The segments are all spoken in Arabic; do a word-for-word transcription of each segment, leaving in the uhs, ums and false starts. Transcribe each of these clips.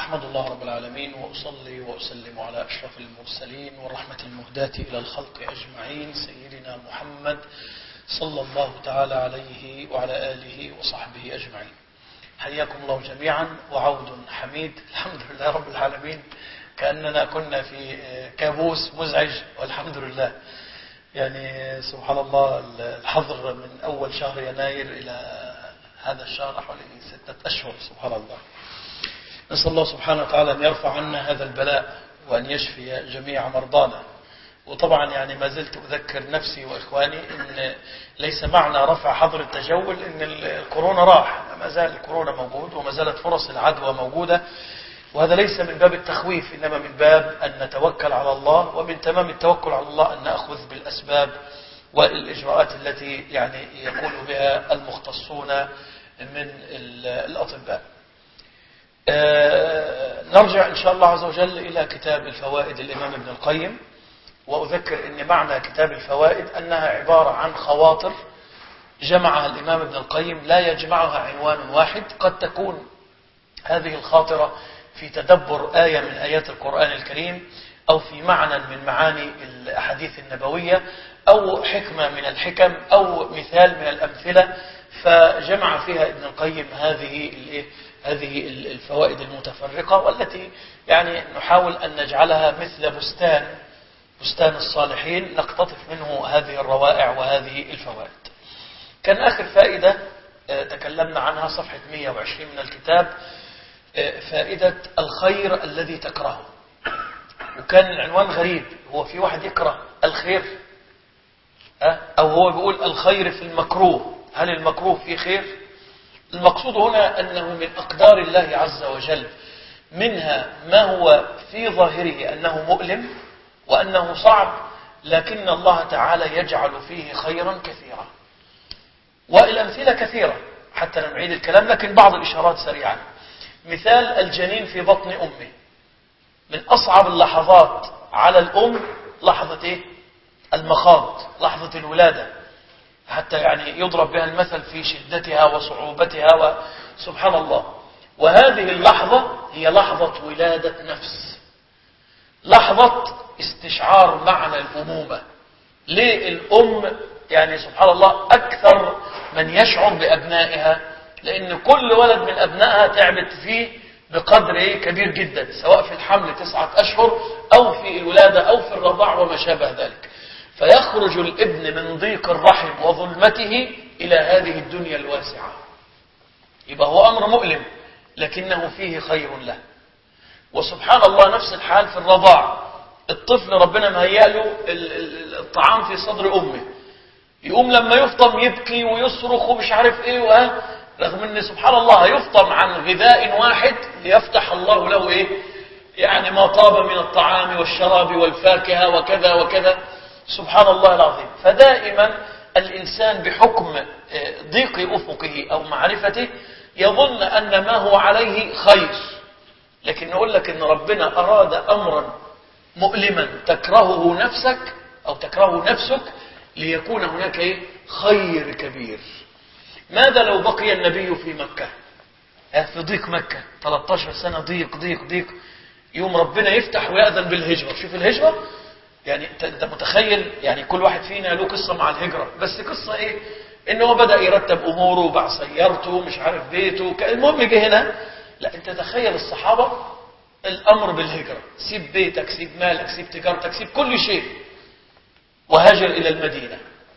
أحمد الله رب العالمين وأصلي وأسلم على أشرف المرسلين والرحمة المهداة إلى الخلق أجمعين سيدنا محمد صلى الله تعالى عليه وعلى آله وصحبه أجمعين. حياكم الله جميعا وعود حميد. الحمد لله رب العالمين، كأننا كنا في كابوس مزعج والحمد لله. يعني سبحان الله، الحظر من أول شهر يناير إلى هذا الشهر حوالي ستة أشهر. سبحان الله. نسأل الله سبحانه وتعالى أن يرفع عنا هذا البلاء وأن يشفي جميع مرضانا. وطبعا يعني ما زلت أذكر نفسي وإخواني أن ليس معنى رفع حظر التجول أن الكورونا راح، ما زال الكورونا موجود وما زالت فرص العدوى موجودة، وهذا ليس من باب التخويف، إنما من باب أن نتوكل على الله، ومن تمام التوكل على الله أن نأخذ بالأسباب والإجراءات التي يعني يقول بها المختصون من الأطباء. نرجع إن شاء الله عز وجل إلى كتاب الفوائد الإمام ابن القيم، وأذكر أن معنى كتاب الفوائد أنها عبارة عن خواطر جمعها الإمام ابن القيم، لا يجمعها عنوان واحد. قد تكون هذه الخاطرة في تدبر آية من آيات القرآن الكريم، أو في معنى من معاني الأحاديث النبوية، أو حكمة من الحكم، أو مثال من الأمثلة، فجمع فيها ابن القيم هذه هذه الفوائد المتفرقة، والتي يعني نحاول أن نجعلها مثل بستان بستان الصالحين، نقتطف منه هذه الروائع وهذه الفوائد. كان آخر فائدة تكلمنا عنها صفحة مئة وعشرين من الكتاب، فائدة الخير الذي تكرهه. وكان العنوان غريب، هو في واحد يكره الخير؟ أو هو بيقول الخير في المكروه، هل المكروه فيه خير؟ المقصود هنا أنه من أقدار الله عز وجل، منها ما هو في ظاهره أنه مؤلم وأنه صعب، لكن الله تعالى يجعل فيه خيرا كثيرا. والأمثلة كثيرة حتى نعيد الكلام، لكن بعض الإشارات سريعا. مثال الجنين في بطن أمه، من أصعب اللحظات على الأم لحظة إيه؟ المخاض، لحظة الولادة، حتى يعني يضرب بها المثل في شدتها وصعوبتها، وسبحان الله. وهذه اللحظة هي لحظة ولادة نفس، لحظة استشعار معنى الأمومة. ليه الأم يعني سبحان الله أكثر من يشعر بأبنائها؟ لأن كل ولد من أبنائها تعبت فيه بقدر إيه كبير جدا، سواء في الحمل تسعة أشهر أو في الولادة أو في الرضاع وما شابه ذلك. فيخرج الابن من ضيق الرحم وظلمته إلى هذه الدنيا الواسعة. يبقى هو أمر مؤلم، لكنه فيه خير له. وسبحان الله نفس الحال في الرضاع، الطفل ربنا مهيأ له الطعام في صدر أمه، يقوم لما يفطم يبكي ويصرخ ومش عارف إيه وها، رغم أن سبحان الله يفطم عن غذاء واحد ليفتح الله له إيه يعني ما طاب من الطعام والشراب والفاكهة وكذا وكذا. سبحان الله العظيم. فدائما الإنسان بحكم ضيق أفقه أو معرفته يظن أن ما هو عليه خير، لكن نقول لك أن ربنا أراد أمرا مؤلما تكرهه نفسك أو تكرهه نفسك ليكون هناك إيه؟ خير كبير. ماذا لو بقي النبي في مكة، في ضيق مكة ثلاثة عشر سنة، ضيق ضيق ضيق، يوم ربنا يفتح ويأذن بالهجرة. شوف الهجرة، يعني انت متخيل يعني كل واحد فينا له قصة مع الهجرة، بس قصة ايه؟ انه هو بدأ يرتب اموره وباع سيارته مش عارف بيته، المهم جه هنا. لا، انت تخيل الصحابة الامر بالهجرة، سيب بيتك، سيب مالك، سيب تجارتك، سيب كل شيء، وهاجر الى المدينة.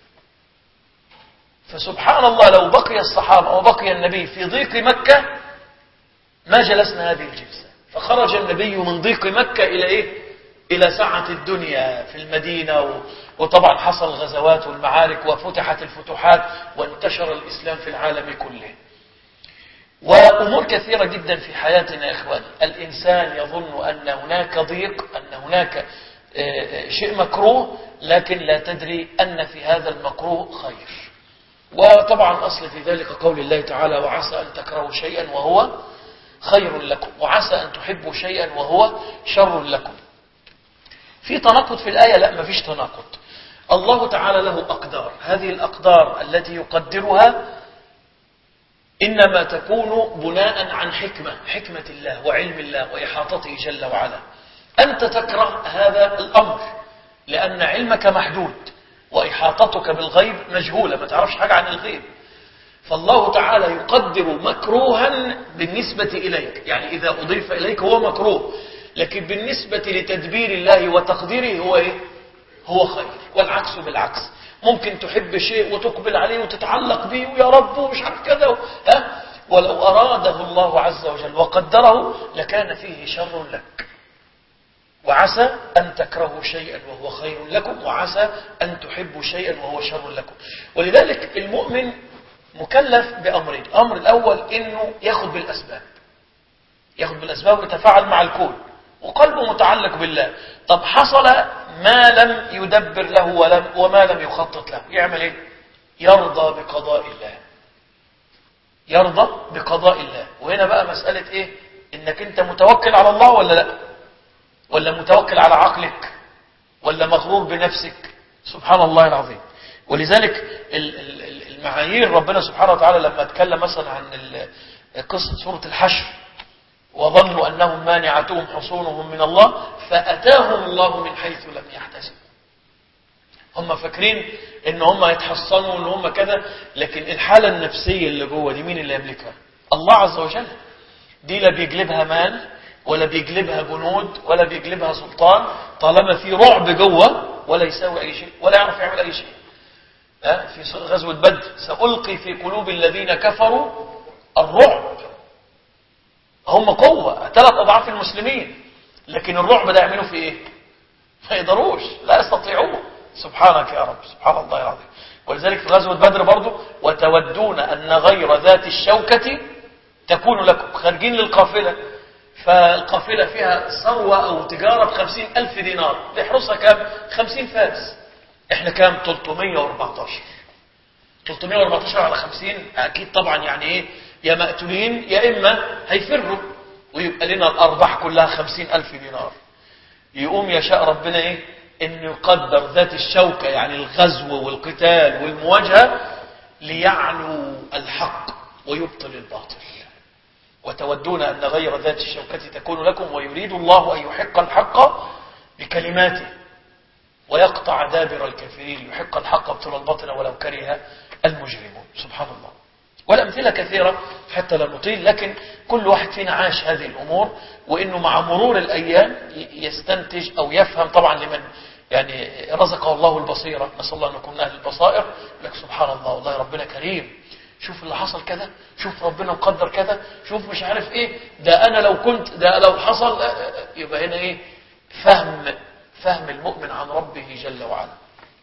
فسبحان الله لو بقي الصحابة او بقي النبي في ضيق مكة ما جلسنا هذه الجلسة. فخرج النبي من ضيق مكة الى ايه؟ إلى سعة الدنيا في المدينة، وطبعا حصل الغزوات والمعارك وفتحت الفتوحات وانتشر الإسلام في العالم كله. وأمور كثيرة جدا في حياتنا يا إخواني، الإنسان يظن أن هناك ضيق، أن هناك شيء مكروه، لكن لا تدري أن في هذا المكروه خير. وطبعا أصل في ذلك قول الله تعالى: وعسى أن تكرهوا شيئا وهو خير لكم، وعسى أن تحبوا شيئا وهو شر لكم. في تناقض في الآية؟ لا، ما فيش تناقض. الله تعالى له أقدار، هذه الأقدار التي يقدرها إنما تكون بناء عن حكمة حكمة الله وعلم الله وإحاطته جل وعلا. أنت تكره هذا الأمر لأن علمك محدود وإحاطتك بالغيب مجهولة، ما تعرفش حاجة عن الغيب. فالله تعالى يقدر مكروها بالنسبة إليك، يعني إذا أضيف إليك هو مكروه، لكن بالنسبة لتدبير الله وتقديره هو إيه؟ هو خير. والعكس بالعكس، ممكن تحب شيء وتقبل عليه وتتعلق به ويا رب ومش عارف كذا، ها؟ ولو أراده الله عز وجل وقدره لكان فيه شر لك. وعسى أن تكرهوا شيئا وهو خير لكم، وعسى أن تحبوا شيئا وهو شر لكم. ولذلك المؤمن مكلف بأمرين. الأمر الأول إنه ياخذ بالأسباب، ياخذ بالأسباب ويتفاعل مع الكون وقلبه متعلق بالله. طب حصل ما لم يدبر له ولم وما لم يخطط له، يعمل إيه؟ يرضى بقضاء الله، يرضى بقضاء الله. وهنا بقى مسألة إيه؟ إنك أنت متوكل على الله ولا لا، ولا متوكل على عقلك، ولا مغرور بنفسك. سبحان الله العظيم. ولذلك المعايير ربنا سبحانه وتعالى لما اتكلم مثلا عن قصة سورة الحشر، وظنوا أنهم مانعتهم حصونهم من الله فأتاهم الله من حيث لم يحتسبوا. هم فاكرين ان هم يتحصنوا ان هم كذا، لكن الحالة النفسية اللي جوه دي مين اللي يملكها؟ الله عز وجل. دي لا بيجلبها مال ولا بيجلبها جنود ولا بيجلبها سلطان، طالما في رعب جوه ولا يساوي أي شيء ولا يعرف يعمل أي شيء. في غزوة بدر سألقي في قلوب الذين كفروا الرعب. هم قوة ثلاث أضعاف المسلمين، لكن الرعب ده يعملوا في إيه؟ ما يقدروش، لا يستطيعون. سبحانك يا رب، سبحان الله العظيم. ولذلك في غزوة بدر برضو وتودون أن غير ذات الشوكة تكون لكم. خارجين للقافلة، فالقافلة فيها ثروة أو تجارة بخمسين ألف دينار، يحرسها كام؟ خمسين فارس. احنا كام؟ ثلاثمائة وأربعة عشر. ثلاثمائة وأربعة عشر على خمسين، أكيد طبعا يعني إيه؟ يا مقتولين يا إما هيفروا، ويبقى لنا الأرباح كلها خمسين ألف دينار. يقوم يشاء ربنا إيه؟ إن يقدر ذات الشوكة، يعني الغزو والقتال والمواجهة، ليعلو الحق ويبطل الباطل. وتودون أن غير ذات الشوكة تكون لكم ويريد الله أن يحق الحق بكلماته ويقطع دابر الكافرين. يحق الحق ويبطل الباطل ولو كره المجرمون. سبحان الله. والأمثلة كثيرة حتى لا نطيل، لكن كل واحد فينا عاش هذه الأمور، وإنه مع مرور الأيام يستنتج أو يفهم. طبعا لمن يعني رزقه الله البصيرة، نسأل الله أن نكون أهل البصائر، لك سبحان الله والله ربنا كريم، شوف اللي حصل كذا، شوف ربنا مقدر كذا، شوف مش عارف إيه، ده أنا لو كنت، ده لو حصل. يبقى هنا إيه؟ فهم فهم المؤمن عن ربه جل وعلا.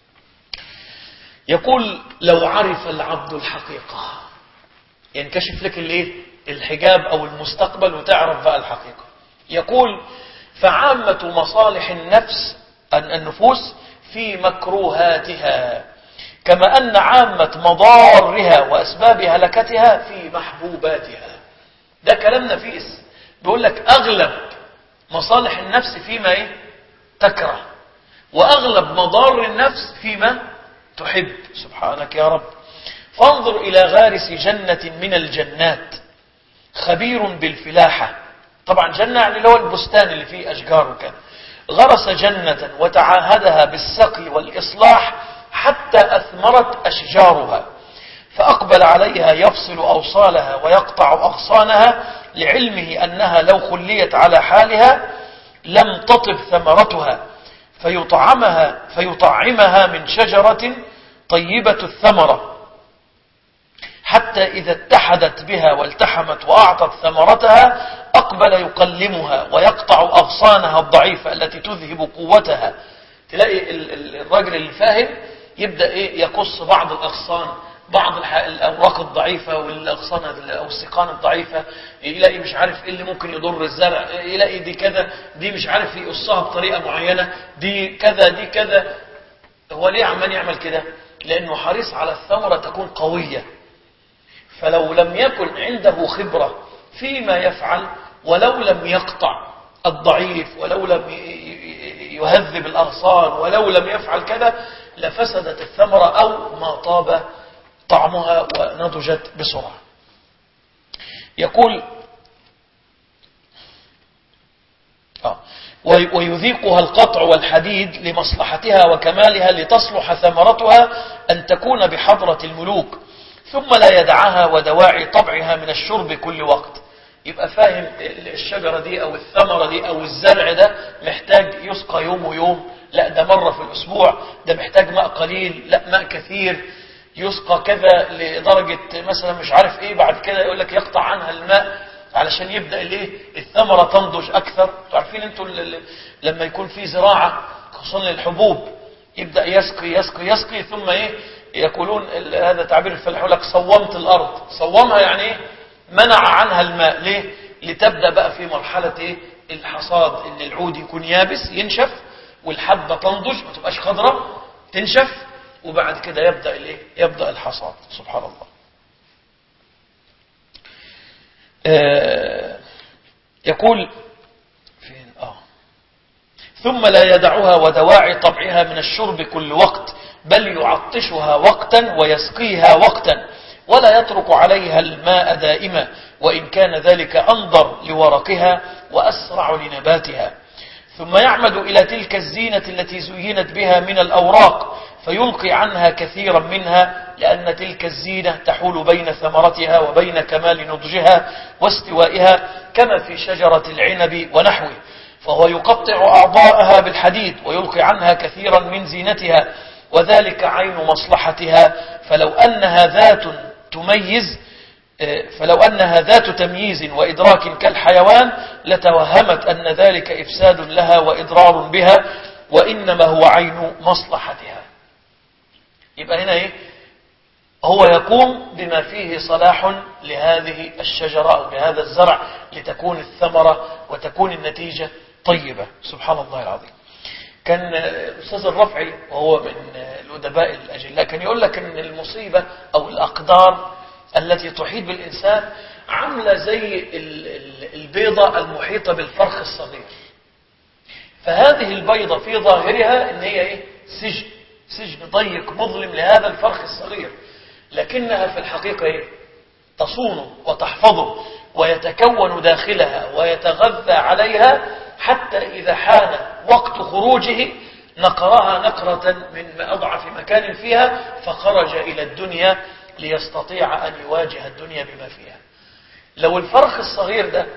يقول لو عرف العبد الحقيقة، ينكشف لك الايه؟ الحجاب او المستقبل وتعرف بقى الحقيقة. يقول فعامة مصالح النفس النفوس في مكروهاتها، كما أن عامة مضارها وأسباب هلكتها في محبوباتها. ده كلام نفيس، بيقول لك أغلب مصالح النفس فيما إيه؟ تكره، وأغلب مضار النفس فيما تحب. سبحانك يا رب. فانظر إلى غارس جنة من الجنات خبير بالفلاحة. طبعا جنة يعني اللي هو البستان اللي فيه أشجار وكذا. غرس جنة وتعاهدها بالسقي والإصلاح حتى أثمرت أشجارها، فأقبل عليها يفصل أوصالها ويقطع أغصانها، لعلمه أنها لو خليت على حالها لم تطب ثمرتها، فيطعمها, فيطعمها من شجرة طيبة الثمرة، حتى إذا اتحدت بها والتحمت وأعطت ثمرتها أقبل يقلمها ويقطع أغصانها الضعيفة التي تذهب قوتها. تلاقي الراجل الفاهم يبدأ إيه؟ يقص بعض الأغصان، بعض الأوراق الضعيفة والأغصان أو السقان الضعيفة، يلاقي مش عارف إيه اللي ممكن يضر الزرع، يلاقي دي كذا، دي مش عارف يقصها بطريقة معينة، دي كذا دي كذا. هو ليه عمال يعمل كده؟ لأنه حريص على الثمرة تكون قوية. فلو لم يكن عنده خبرة فيما يفعل، ولو لم يقطع الضعيف، ولو لم يهذب الأغصان، ولو لم يفعل كذا، لفسدت الثمرة أو ما طاب طعمها ونضجت بسرعة. يقول آه ويذيقها القطع والحديد لمصلحتها وكمالها لتصلح ثمرتها أن تكون بحضرة الملوك، ثم لا يدعها ودواعي طبعها من الشرب كل وقت. يبقى فاهم الشجرة دي أو الثمرة دي أو الزرع ده محتاج يسقى يوم ويوم، لا ده مرة في الأسبوع، ده محتاج ماء قليل، لا ماء كثير، يسقى كذا لدرجة مثلا مش عارف ايه، بعد كده يقول لك يقطع عنها الماء علشان يبدأ الايه الثمرة تنضج أكثر. عارفين انتوا لما يكون في زراعة خصوصا للحبوب يبدأ يسقي يسقي يسقي ثم ايه يقولون هذا تعبير الفلاح يقول لك صومت الأرض. صومها يعني ايه؟ منع عنها الماء. ليه؟ لتبدأ بقى في مرحلة ايه الحصاد، ان العود يكون يابس ينشف والحبة تنضج ما تبقاش خضراء تنشف، وبعد كده يبدأ الايه يبدأ الحصاد. سبحان الله. آه يقول فين آه ثم لا يدعها ودواعي طبعها من الشرب كل وقت، بل يعطشها وقتا ويسقيها وقتا، ولا يترك عليها الماء دائما، وإن كان ذلك أنظر لورقها وأسرع لنباتها. ثم يعمد إلى تلك الزينة التي زينت بها من الأوراق فيلقي عنها كثيرا منها، لأن تلك الزينة تحول بين ثمرتها وبين كمال نضجها واستوائها، كما في شجرة العنب ونحوه. فهو يقطع أعضاءها بالحديد ويلقي عنها كثيرا من زينتها، وذلك عين مصلحتها. فلو أنها ذات تميز فلو أنها ذات تمييز وإدراك كالحيوان لتوهمت أن ذلك إفساد لها وإضرار بها، وإنما هو عين مصلحتها. يبقى هنا إيه؟ هو يقوم بما فيه صلاح لهذه الشجرة أو لهذا الزرع لتكون الثمرة وتكون النتيجة طيبة. سبحان الله العظيم. كان الأستاذ الرفعي وهو من الأدباء الأجلاء كان يقول لك أن المصيبة أو الأقدار التي تحيط بالإنسان عاملة زي البيضة المحيطة بالفرخ الصغير. فهذه البيضة في ظاهرها ان هي ايه؟ سجن سجن ضيق مظلم لهذا الفرخ الصغير، لكنها في الحقيقة ايه؟ تصونه وتحفظه ويتكون داخلها ويتغذى عليها، حتى إذا حان وقت خروجه نقرها نقرة من أضعف مكان فيها فخرج إلى الدنيا ليستطيع أن يواجه الدنيا بما فيها. لو الفرخ الصغير ده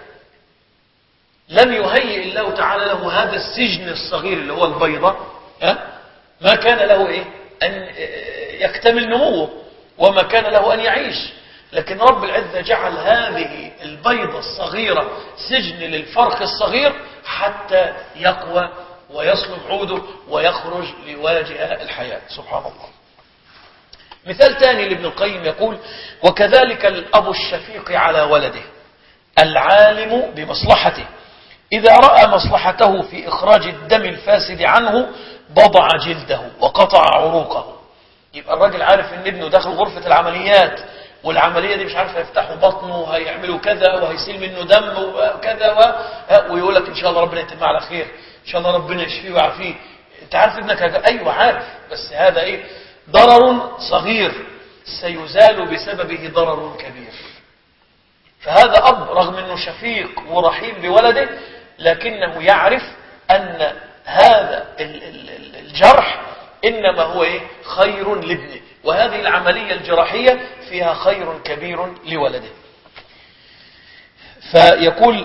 لم يهيئ الله تعالى له هذا السجن الصغير اللي هو البيضة، ما كان له إيه؟ أن يكتمل نموه وما كان له أن يعيش. لكن رب العزة جعل هذه البيضة الصغيرة سجن للفرخ الصغير حتى يقوى ويصلب عوده ويخرج ليواجه الحياة. سبحان الله. مثال ثاني لابن القيم يقول: وكذلك الأب الشفيق على ولده العالم بمصلحته إذا رأى مصلحته في إخراج الدم الفاسد عنه بضع جلده وقطع عروقه. يبقى الراجل عارف ان ابنه داخل غرفة العمليات والعملية دي مش عارف هيفتحوا بطنه وهيعملوا كذا وهيسيل منه دم وكذا و... ويقول لك ان شاء الله ربنا يتم على خير، ان شاء الله ربنا يشفيه ويعافيه. انت عارف ابنك هجا... ايوه عارف، بس هذا ايه؟ ضرر صغير سيزال بسببه ضرر كبير. فهذا اب رغم انه شفيق ورحيم بولده لكنه يعرف ان هذا الجرح إنما هو إيه؟ خير لابنه، وهذه العملية الجراحية فيها خير كبير لولده. فيقول: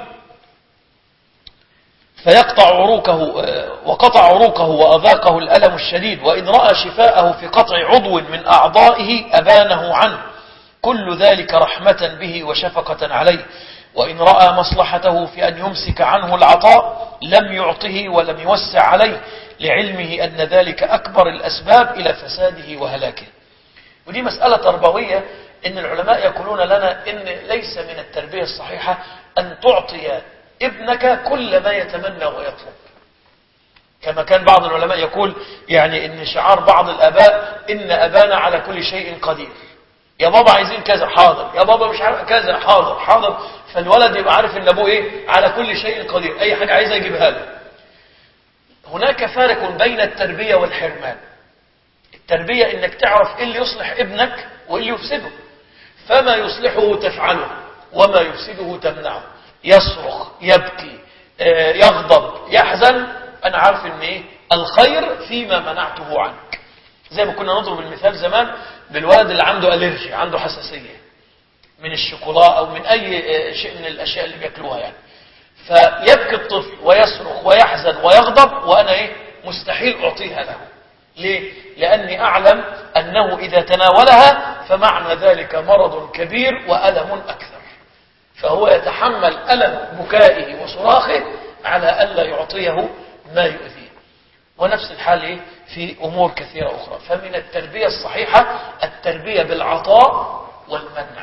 فيقطع عروقه وقطع عروقه وأذاقه الألم الشديد، وإن رأى شفاءه في قطع عضو من أعضائه أبانه عنه، كل ذلك رحمة به وشفقة عليه. وإن رأى مصلحته في أن يمسك عنه العطاء لم يعطه ولم يوسع عليه، لعلمه أن ذلك أكبر الأسباب إلى فساده وهلاكه. ودي مسألة تربوية، إن العلماء يقولون لنا إن ليس من التربية الصحيحة أن تعطي ابنك كل ما يتمنى ويطلب. كما كان بعض العلماء يقول يعني إن شعار بعض الآباء: إن أبانا على كل شيء قدير. يا بابا عايزين كذا، حاضر. يا بابا مش عارف كذا، حاضر حاضر. فالولد يبقى عارف إن أبوه إيه؟ على كل شيء قدير، أي حاجة عايزة يجيبها له. هناك فارق بين التربية والحرمان. التربية إنك تعرف إيه اللي يصلح ابنك وإيه اللي يفسده، فما يصلحه تفعله وما يفسده تمنعه. يصرخ، يبكي، يغضب، يحزن، أنا عارف إن إيه الخير فيما منعته عنك. زي ما كنا نضرب المثال زمان بالولد اللي عنده أليرجي، عنده حساسية من الشوكولا أو من أي شيء من الأشياء اللي بيأكلوها يعني. فيبكي الطفل ويصرخ ويحزن ويغضب، وأنا إيه مستحيل أعطيها له. ليه؟ لأني أعلم أنه إذا تناولها فمعنى ذلك مرض كبير وألم أكثر، فهو يتحمل ألم بكائه وصراخه على ألا يعطيه ما يؤذيه. ونفس الحال في أمور كثيرة أخرى. فمن التربية الصحيحة التربية بالعطاء والمنع.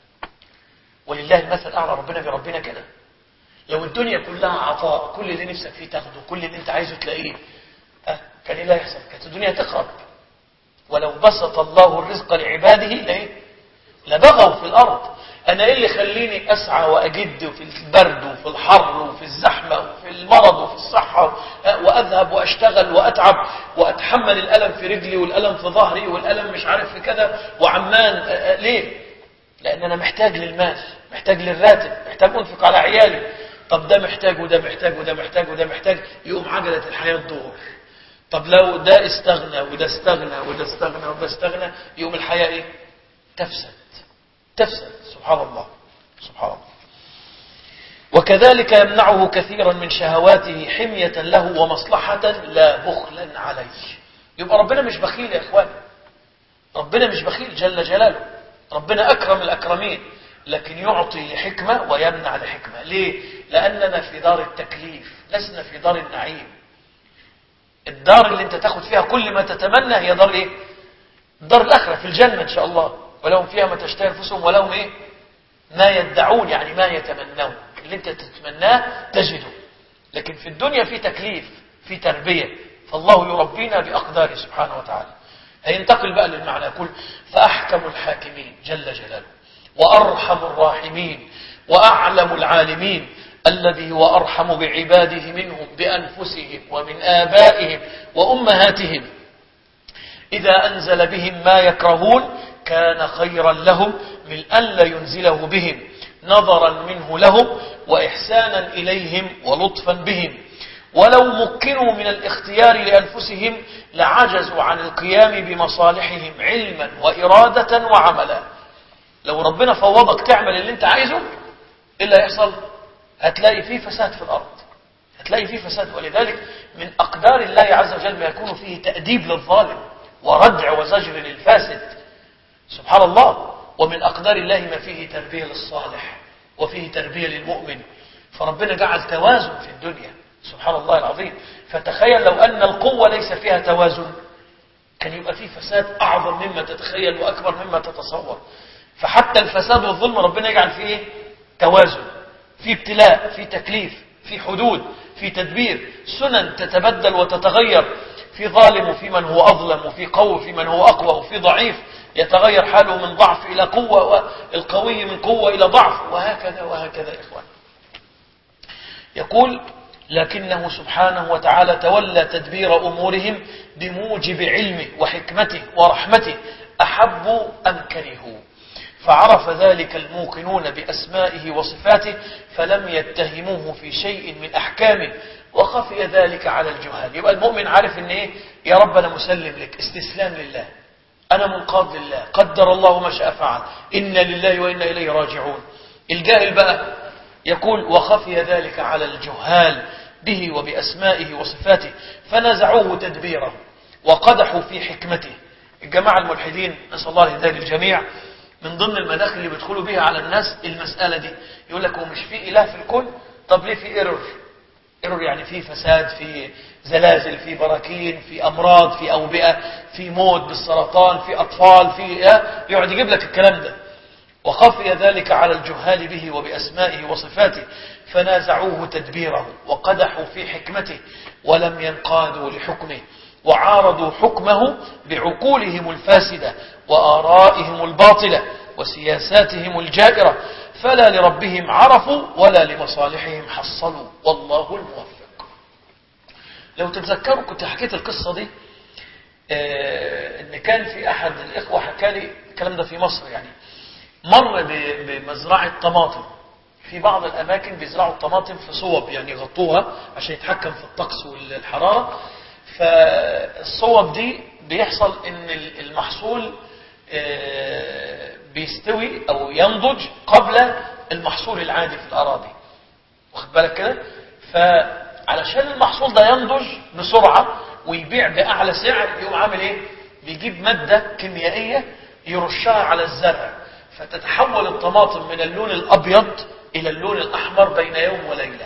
ولله المثل الأعلى، ربنا بربنا كده. لو الدنيا كلها عطاء، كل اللي نفسك فيه تاخده، كل اللي انت عايزه تلاقيه، أه كان ايه اللي هيحصل؟ كانت الدنيا تخرب. ولو بسط الله الرزق لعباده لإيه؟ لبغوا في الأرض. أنا إيه اللي خليني أسعى وأجد في البرد وفي الحر وفي الزحمة وفي المرض وفي الصحة، وأذهب وأشتغل وأتعب وأتحمل الألم في رجلي والألم في ظهري والألم مش عارف في كذا وعمان؟ ليه؟ لأن أنا محتاج للمال، محتاج للراتب، محتاج أنفق على عيالي. طب ده محتاج وده محتاج وده محتاج وده محتاج، يقوم عجلة الحياة تدور. طب لو ده استغنى وده استغنى وده استغنى وده استغنى، يقوم الحياة إيه؟ تفسد تفسد. سبحان الله سبحان الله. وكذلك يمنعه كثيرا من شهواته حمية له ومصلحة لا بخلا عليه. يبقى ربنا مش بخيل يا إخوان، ربنا مش بخيل جل جلاله، ربنا أكرم الأكرمين، لكن يعطي لحكمة ويمنع لحكمة. ليه؟ لأننا في دار التكليف، لسنا في دار النعيم. الدار اللي انت تاخد فيها كل ما تتمنى هي دار ايه؟ دار الآخرة في الجنة إن شاء الله. ولهم فيها ما تشتهي أنفسهم ولهم ايه؟ ما يدعون، يعني ما يتمنون. اللي انت تتمناه تجده. لكن في الدنيا في تكليف، في تربية، فالله يربينا بأقداره سبحانه وتعالى. هينتقل بقى للمعنى يقول فأحكم الحاكمين جل جلاله، وأرحم الراحمين، وأعلم العالمين، الذي هو أرحم بعباده منهم بأنفسهم ومن آبائهم وأمهاتهم. إذا أنزل بهم ما يكرهون كان خيرا لهم من ألا ينزله بهم، نظرا منه لهم وإحسانا إليهم ولطفا بهم. ولو مكنوا من الاختيار لأنفسهم لعجزوا عن القيام بمصالحهم علما وإرادة وعملا. لو ربنا فوضك تعمل اللي انت عايزه، إيه اللي هيحصل؟ هتلاقي فيه فساد في الأرض، هتلاقي فيه فساد. ولذلك من أقدار الله عز وجل ما يكون فيه تأديب للظالم وردع وزجر للفاسد، سبحان الله. ومن أقدار الله ما فيه تربية للصالح وفيه تربية للمؤمن. فربنا جعل توازن في الدنيا، سبحان الله العظيم. فتخيل لو أن القوة ليس فيها توازن، كان يبقى فيه فساد أعظم مما تتخيل وأكبر مما تتصور. فحتى الفساد والظلم ربنا يجعل فيه توازن، في ابتلاء، في تكليف، في حدود، في تدبير، سنن تتبدل وتتغير، في ظالم وفي من هو أظلم، وفي قوي وفي من هو أقوى، وفي ضعيف يتغير حاله من ضعف إلى قوة، والقوي من قوة إلى ضعف، وهكذا وهكذا. إخوان يقول لكنه سبحانه وتعالى تولى تدبير أمورهم بموجب علمه وحكمته ورحمته، أحبوا أم كرهوا. فعرف ذلك الموقنون بأسمائه وصفاته فلم يتهموه في شيء من أحكامه، وخفي ذلك على الجهال. يبقى المؤمن عارف ان ايه؟ يا رب انا مسلم لك، استسلام لله، انا منقاد لله، قدر الله ما شاء فعل، إنا لله وإنا إليه راجعون. الجاهل بقى يقول وخفي ذلك على الجهال به وبأسمائه وصفاته فنزعوه تدبيره وقدحوا في حكمته. الجماعة الملحدين نسأل الله الهداية للجميع، من ضمن المداخل اللي بيدخلوا بيها على الناس المسألة دي. يقول لك هو مش في إله في الكون؟ طب ليه في ايرور؟ ايرور يعني في فساد، في زلازل، في براكين، في أمراض، في أوبئة، في موت بالسرطان، في أطفال، في يقعد يجيب لك الكلام ده. وخفي ذلك على الجهال به وبأسمائه وصفاته فنازعوه تدبيره وقدحوا في حكمته ولم ينقادوا لحكمه، وعارضوا حكمه بعقولهم الفاسدة وآرائهم الباطلة وسياساتهم الجائرة، فلا لربهم عرفوا ولا لمصالحهم حصلوا، والله الموفق. لو تتذكروا كنت حكيت القصة دي، آه ان كان في احد الاخوة حكى لي الكلام ده في مصر، يعني مر بمزرعة طماطم. في بعض الأماكن بيزرعوا الطماطم في صوب، يعني يغطوها عشان يتحكم في الطقس والحرارة. فالصوب دي بيحصل ان المحصول بيستوي أو ينضج قبل المحصول العادي في الأراضي، واخد بالك كده؟ فعلشان المحصول ده ينضج بسرعة ويبيع بأعلى سعر، يقوم عامل ايه؟ بيجيب مادة كيميائية يرشها على الزرع، فتتحول الطماطم من اللون الأبيض إلى اللون الأحمر بين يوم وليلة.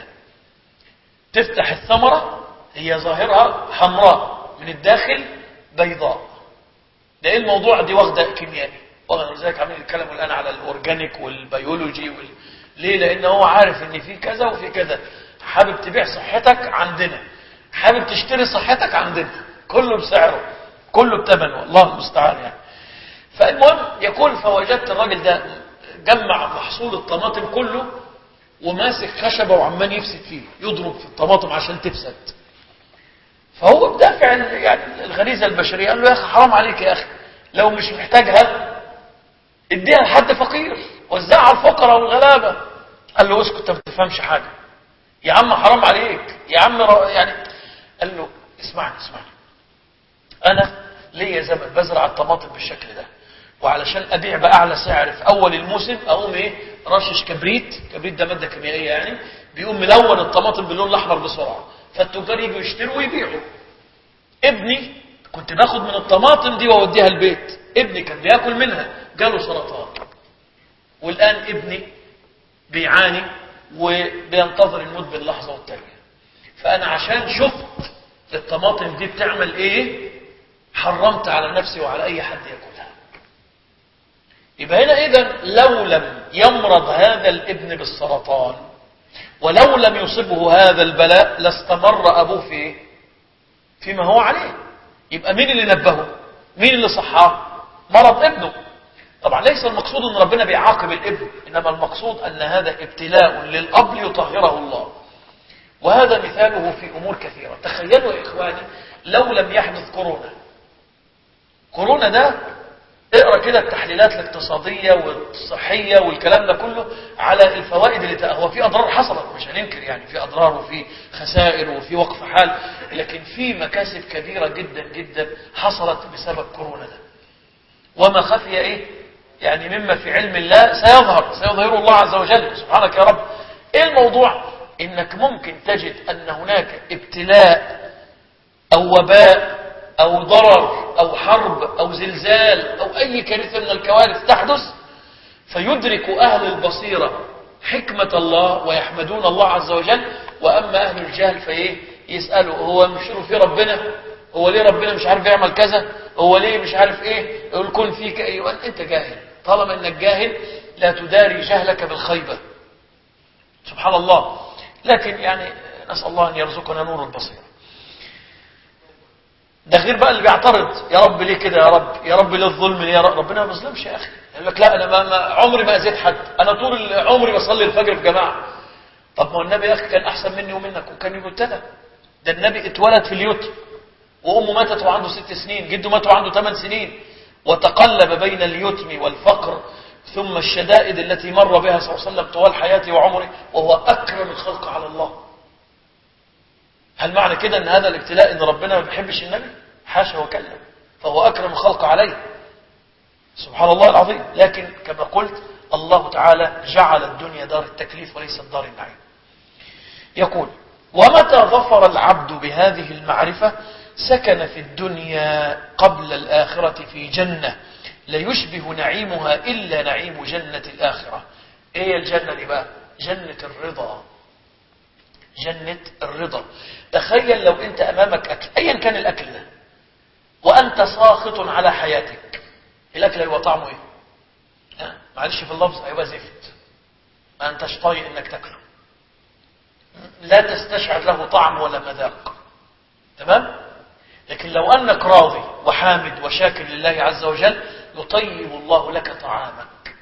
تفتح الثمرة هي ظاهرها حمراء، من الداخل بيضاء. ده ايه الموضوع؟ دي واخدة كيميائي. ولذلك عاملين يتكلموا الآن على الأورجانيك والبيولوجي وال... ليه؟ لأنه هو عارف إن في كذا وفي كذا. حابب تبيع صحتك عندنا، حابب تشتري صحتك عندنا، كله بسعره، كله بثمنه، الله المستعان يعني. فالمهم يقول فوجدت الراجل ده جمع محصول الطماطم كله وماسك خشبة وعمال يفسد فيه، يضرب في الطماطم عشان تفسد. فهو بدافع يعني الغريزة البشرية قال له يا أخي حرام عليك يا أخي، لو مش محتاجها اديها لحد فقير، وزعها على الفقراء والغلابة. قال له اسكت، انت ما بتفهمش حاجة يا عم، حرام عليك يا عم يعني. قال له اسمعني اسمعني، أنا ليا زمن بزرع الطماطم بالشكل ده، وعلشان أبيع بأعلى سعر في أول الموسم أقوم إيه؟ رشش كبريت. كبريت ده مادة كيميائية يعني، بيقوم ملون الطماطم باللون الأحمر بسرعة، فالتجار يجوا يشتروا ويبيعوا. ابني كنت باخد من الطماطم دي وأوديها البيت، ابني كان بياكل منها جاله سرطان، والآن ابني بيعاني وبينتظر الموت باللحظة والتانية. فأنا عشان شفت الطماطم دي بتعمل إيه حرمت على نفسي وعلى أي حد يأكلها. يبقى هنا إذن لو لم يمرض هذا الابن بالسرطان ولو لم يصبه هذا البلاء لاستمر أبوه في إيه؟ فيما هو عليه. يبقى مين اللي نبهه؟ مين اللي صحاه؟ مرض ابنه. طبعا ليس المقصود أن ربنا بيعاقب الابن، إنما المقصود أن هذا ابتلاء للأب ليطهره الله. وهذا مثاله في أمور كثيرة. تخيلوا يا إخواني لو لم يحدث كورونا. كورونا ده اقرأ كده التحليلات الاقتصادية والصحية والكلام ده كله على الفوائد اللي تأه. هو في أضرار حصلت مش هننكر يعني، في أضرار وفي خسائر وفي وقف حال، لكن في مكاسب كبيرة جدا جدا حصلت بسبب كورونا ده. وما خفي إيه يعني مما في علم الله سيظهر سيظهر الله عز وجل. سبحانك يا رب. إيه الموضوع؟ إنك ممكن تجد أن هناك ابتلاء أو وباء أو ضرر أو حرب أو زلزال أو أي كارثة من الكوارث تحدث، فيدرك أهل البصيرة حكمة الله ويحمدون الله عز وجل، وأما أهل الجهل فإيه يسألوا هو مشيروا في ربنا، هو ليه ربنا مش عارف يعمل كذا، هو ليه مش عارف إيه، يقول كن فيك أيوة. أنت جاهل، طالما أنك جاهل لا تداري جهلك بالخيبة. سبحان الله. لكن يعني نسأل الله أن يرزقنا نور البصيرة. ده غير بقى اللي بيعترض يا رب ليه كده، يا رب يا رب ليه الظلم ليه يا رب؟ ربنا ما بيظلمش يا أخي. يقول لك لا أنا ما ما عمري ما أذيت حد، أنا طول عمري بصلي الفجر في جماعة. طب ما النبي يا أخي كان أحسن مني ومنك وكان يبتلى. ده النبي اتولد في اليتم وأمه ماتت وعنده ست سنين، جده مات وعنده ثمان سنين، وتقلب بين اليتم والفقر ثم الشدائد التي مر بها صلى الله عليه وسلم طوال حياته وعمره، وهو أكرم الخلق على الله. هل معنى كده أن هذا الابتلاء أن ربنا ما بيحبش النبي؟ حاشا وكلا، فهو أكرم الخلق عليه سبحان الله العظيم. لكن كما قلت الله تعالى جعل الدنيا دار التكليف وليست دار النعيم. يقول ومتى ظفر العبد بهذه المعرفة سكن في الدنيا قبل الآخرة في جنة لا يشبه نعيمها إلا نعيم جنة الآخرة. إيه الجنة دي بقى؟ جنة الرضا. جنة الرضا. تخيل لو أنت أمامك أكل أيا كان الأكل ده وأنت ساخط على حياتك، الأكل هيبقى طعمه إيه؟ ها؟ معلش في اللفظ هيبقى زفت، ما أنتش طايق إنك تاكله، لا تستشعر له طعم ولا مذاق. تمام؟ لكن لو أنك راضي وحامد وشاكر لله عز وجل يطيب الله لك طعامك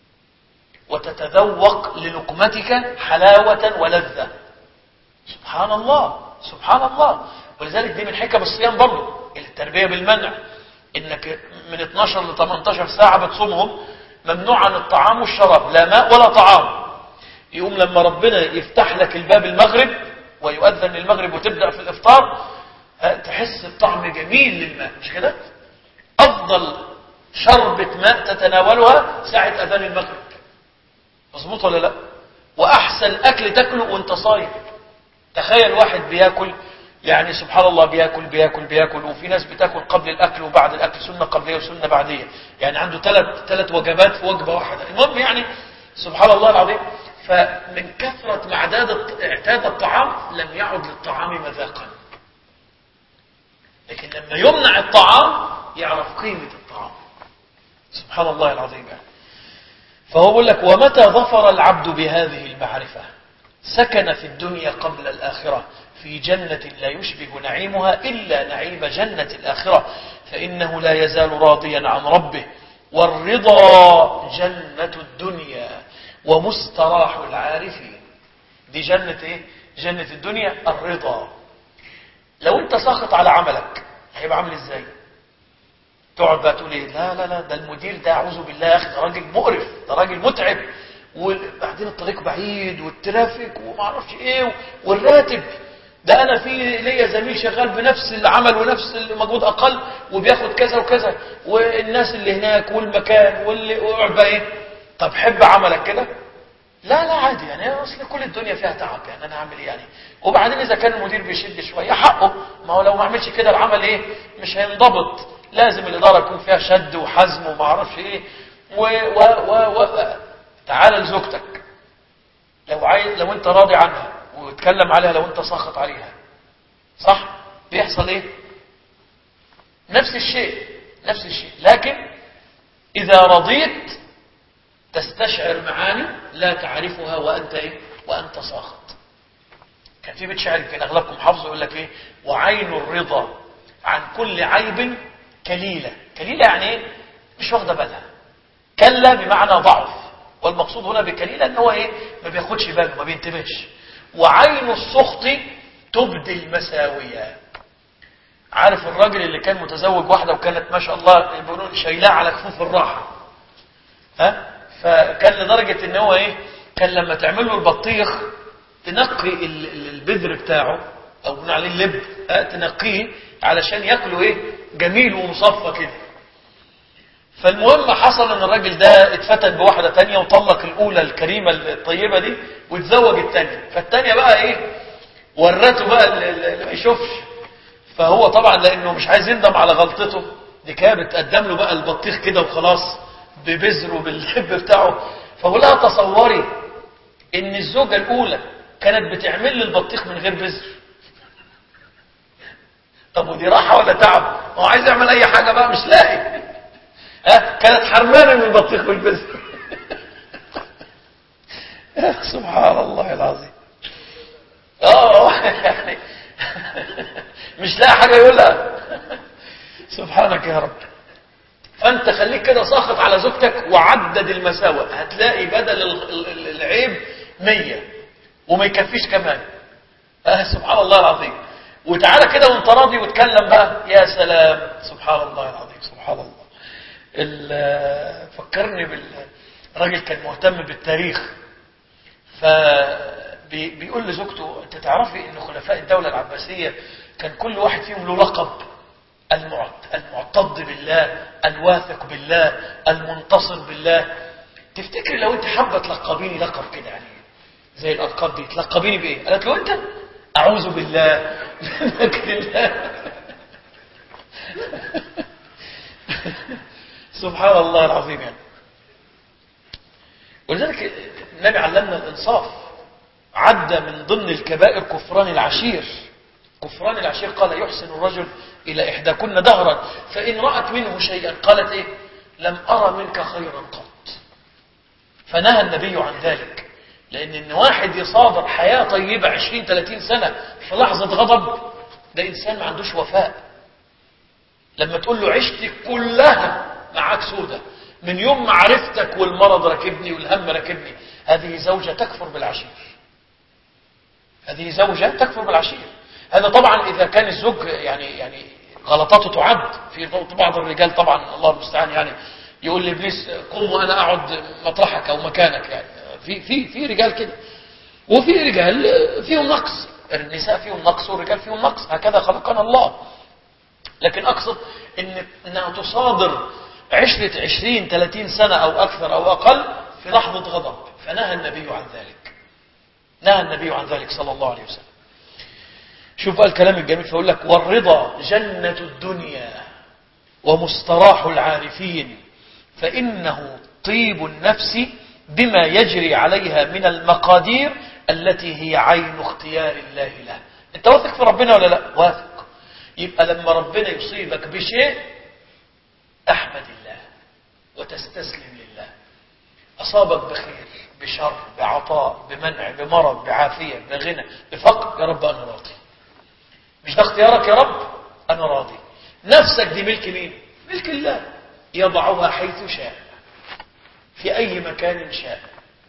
وتتذوق للقمتك حلاوة ولذة. سبحان الله سبحان الله. ولذلك دي من حكم الصيام برضه، التربية بالمنع، انك من اتناشر ل تمنتاشر ساعة بتصومهم ممنوع عن الطعام والشراب، لا ماء ولا طعام. يقوم لما ربنا يفتح لك الباب المغرب ويؤذن المغرب وتبدأ في الإفطار تحس بطعم جميل للماء، مش كده؟ أفضل شربة ماء تتناولها ساعة أذان المغرب، مظبوط ولا لا؟ وأحسن أكل تاكله وانت صايم. تخيل واحد بياكل، يعني سبحان الله، بياكل بياكل بياكل وفي ناس بتاكل قبل الأكل وبعد الأكل، سنة قبلية وسنة بعدية، يعني عنده ثلاث ثلاث وجبات في وجبة واحدة. المهم يعني سبحان الله العظيم. فمن كثرة معداد اعتاد الطعام لم يعد للطعام مذاقا، لكن لما يمنع الطعام يعرف قيمة الطعام. سبحان الله العظيم يعني. فهو يقول لك ومتى ظفر العبد بهذه المعرفة سكن في الدنيا قبل الآخرة في جنة لا يشبه نعيمها إلا نعيم جنة الآخرة، فإنه لا يزال راضيا عن ربه، والرضا جنة الدنيا ومستراح العارفين. دي جنة ايه؟ جنة الدنيا الرضا. لو انت ساخط على عملك هيبقى عامل ازاي؟ تقعد بقى تقول ايه؟ لا لا لا ده المدير ده اعوذ بالله يا اخي، ده راجل مقرف، ده راجل متعب، وبعدين الطريق بعيد والترافيك وما اعرفش ايه، والراتب ده انا في ليا زميل شغال بنفس العمل ونفس المجهود اقل وبياخد كذا وكذا، والناس اللي هناك والمكان واللي وقعد بقى ايه؟ طب حب عملك كده؟ لا لا عادي يعني، اصل كل الدنيا فيها تعب، يعني انا هعمل ايه يعني؟ وبعدين اذا كان المدير بيشد شويه حقه، ما هو لو ما عملش كده العمل ايه؟ مش هينضبط. لازم الاداره يكون فيها شد وحزم وما اعرفش ايه. و و و, و... تعال لزوجتك، لو عايز، لو انت راضي عنها وتكلم عليها، لو انت ساخط عليها، صح؟ بيحصل ايه؟ نفس الشيء نفس الشيء. لكن اذا رضيت تستشعر معاني لا تعرفها وانت ايه؟ وانت ساخط. كان في بيت شعر يمكن اغلبكم حافظه يقول لك ايه؟ وعين الرضا عن كل عيب كليله. كليله يعني ايه؟ مش واخده بالها. كلا بمعنى ضعف، والمقصود هنا بكليله ان هو ايه؟ ما بياخدش باله، ما بينتبهش. وعين السخط تبدي المساويه. عارف الراجل اللي كان متزوج واحده وكانت ما شاء الله بيقولوا شايلاه على كفوف الراحه، ها؟ فكان لدرجه ان هو ايه؟ كان لما تعمل له البطيخ تنقي البذر بتاعه او بنقول عليه اللب، تنقيه علشان ياكله ايه؟ جميل ومصفى كده. فالمهم حصل ان الراجل ده اتفتن بواحده تانية وطلق الاولى الكريمه الطيبه دي واتزوج الثانيه، فالثانيه بقى ايه؟ ورته بقى اللي ما يشوفش. فهو طبعا لانه مش عايز يندم على غلطته دي، كانت بتقدم له بقى البطيخ كده وخلاص ببذره باللب بتاعه. فقول لها تصوري ان الزوجه الاولى كانت بتعمل لي البطيخ من غير بذر. طب ودي راحه ولا تعب؟ هو عايز يعمل اي حاجه بقى مش لاقي، ها؟ كانت حرمانه من البطيخ بالبذر. سبحان الله العظيم. اه يعني مش لاقي حاجه يقولها. سبحانك يا رب. فانت خليك كده ساخط على زوجتك وعدد المساوئ، هتلاقي بدل العيب مية وما يكفيش كمان. آه سبحان الله العظيم. وتعالى كده وانت راضي وتكلم بقى، يا سلام، سبحان الله العظيم، سبحان الله. فكرني بالراجل كان مهتم بالتاريخ، فبيقول لزوجته انت تعرفي ان خلفاء الدولة العباسية كان كل واحد فيهم له لقب؟ المعتض بالله، الواثق بالله، المنتصر بالله. تفتكري لو انت حابه تلقبيني لقب كده يعني زي الالقاب دي تلقبيني بايه؟ قالت له انت اعوذ بالله منك لله. سبحان الله العظيم يعني. ولذلك النبي علمنا الانصاف، عدى من ضمن الكبائر كفران العشير. كفران العشير قال يحسن الرجل إلى إحداكن دهرا فإن رأت منه شيئا قالت إيه؟ لم أرى منك خيرا قط. فنهى النبي عن ذلك، لأن إن واحد يصادر حياة طيبة عشرين ثلاثين سنة في لحظة غضب، ده إنسان ما عندوش وفاء. لما تقول له عشتك كلها معاك سودة من يوم معرفتك والمرض ركبني والهم ركبني، هذه زوجة تكفر بالعشير. هذه زوجة تكفر بالعشير. هذا طبعا إذا كان الزوج يعني يعني غلطاته تعد. في بعض الرجال طبعا الله المستعان يعني يقول لابليس قم وانا اقعد مطرحك او مكانك. يعني في في في رجال كده، وفي رجال فيهم نقص. النساء فيهم نقص والرجال فيهم نقص، هكذا خلقنا الله. لكن اقصد ان انها تصادر عشرة عشرين ثلاثين سنة او اكثر او اقل في لحظة غضب، فنهى النبي عن ذلك. نهى النبي عن ذلك صلى الله عليه وسلم. شوف بقى الكلام الجميل، فيقول لك والرضا جنة الدنيا ومستراح العارفين، فإنه طيب النفس بما يجري عليها من المقادير التي هي عين اختيار الله له. انت واثق في ربنا ولا لا؟ واثق. يبقى لما ربنا يصيبك بشيء احمد الله وتستسلم لله. اصابك بخير، بشر، بعطاء، بمنع، بمرض، بعافية، بغنى، بفقر، يا رب انا راضي. مش ده اختيارك يا رب؟ انا راضي. نفسك دي ملك مين؟ ملك الله، يضعها حيث شاء في أي مكان شاء،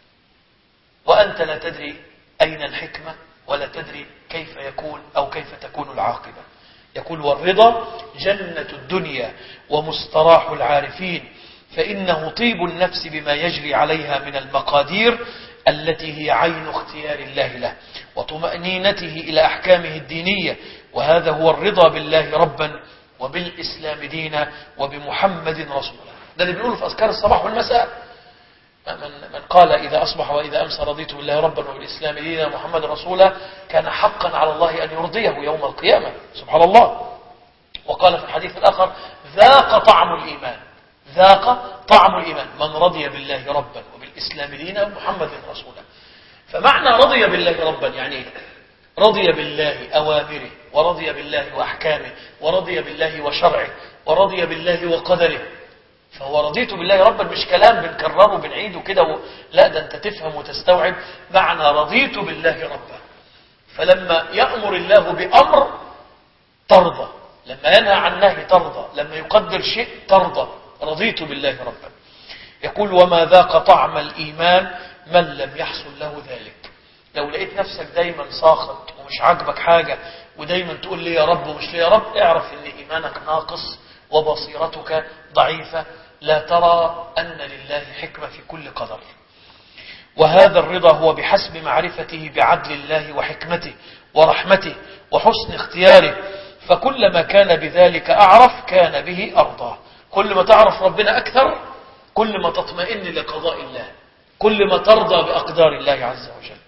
وأنت لا تدري أين الحكمة ولا تدري كيف يكون أو كيف تكون العاقبة. يقول والرضا جنة الدنيا ومستراح العارفين، فإنه طيب النفس بما يجري عليها من المقادير التي هي عين اختيار الله له، وطمأنينته إلى أحكامه الدينية. وهذا هو الرضا بالله ربا وبالإسلام دينا وبمحمد رسولا. ده اللي بنقوله في أذكار الصباح والمساء. من, من قال إذا أصبح وإذا أمسى رضيت بالله ربا وبالإسلام دينا ومحمد رسولا كان حقا على الله أن يرضيه يوم القيامة. سبحان الله. وقال في الحديث الآخر ذاق طعم الإيمان، ذاق طعم الإيمان من رضي بالله ربا وبالإسلام دينا ومحمد رسولا. فمعنى رضي بالله ربا يعني رضي بالله أوامره، ورضي بالله وأحكامه، ورضي بالله وشرعه، ورضي بالله وقدره. فهو رضيت بالله ربا مش كلام بنكرره وبنعيده كده و... لا، ده انت تفهم وتستوعب معنى رضيت بالله ربا. فلما يأمر الله بأمر ترضى، لما ينهى عن نهي ترضى، لما يقدر شيء ترضى. رضيت بالله ربا. يقول وما ذاق طعم الإيمان من لم يحصل له ذلك. لو لقيت نفسك دايما ساخط ومش عاجبك حاجة ودايما تقول لي يا رب ومش لي يا رب، اعرف ان ايمانك ناقص وبصيرتك ضعيفة، لا ترى ان لله حكمة في كل قدر. وهذا الرضا هو بحسب معرفته بعدل الله وحكمته ورحمته وحسن اختياره، فكلما كان بذلك اعرف كان به ارضى. كل ما تعرف ربنا اكثر كل ما تطمئن لقضاء الله، كل ما ترضى بأقدار الله عز وجل.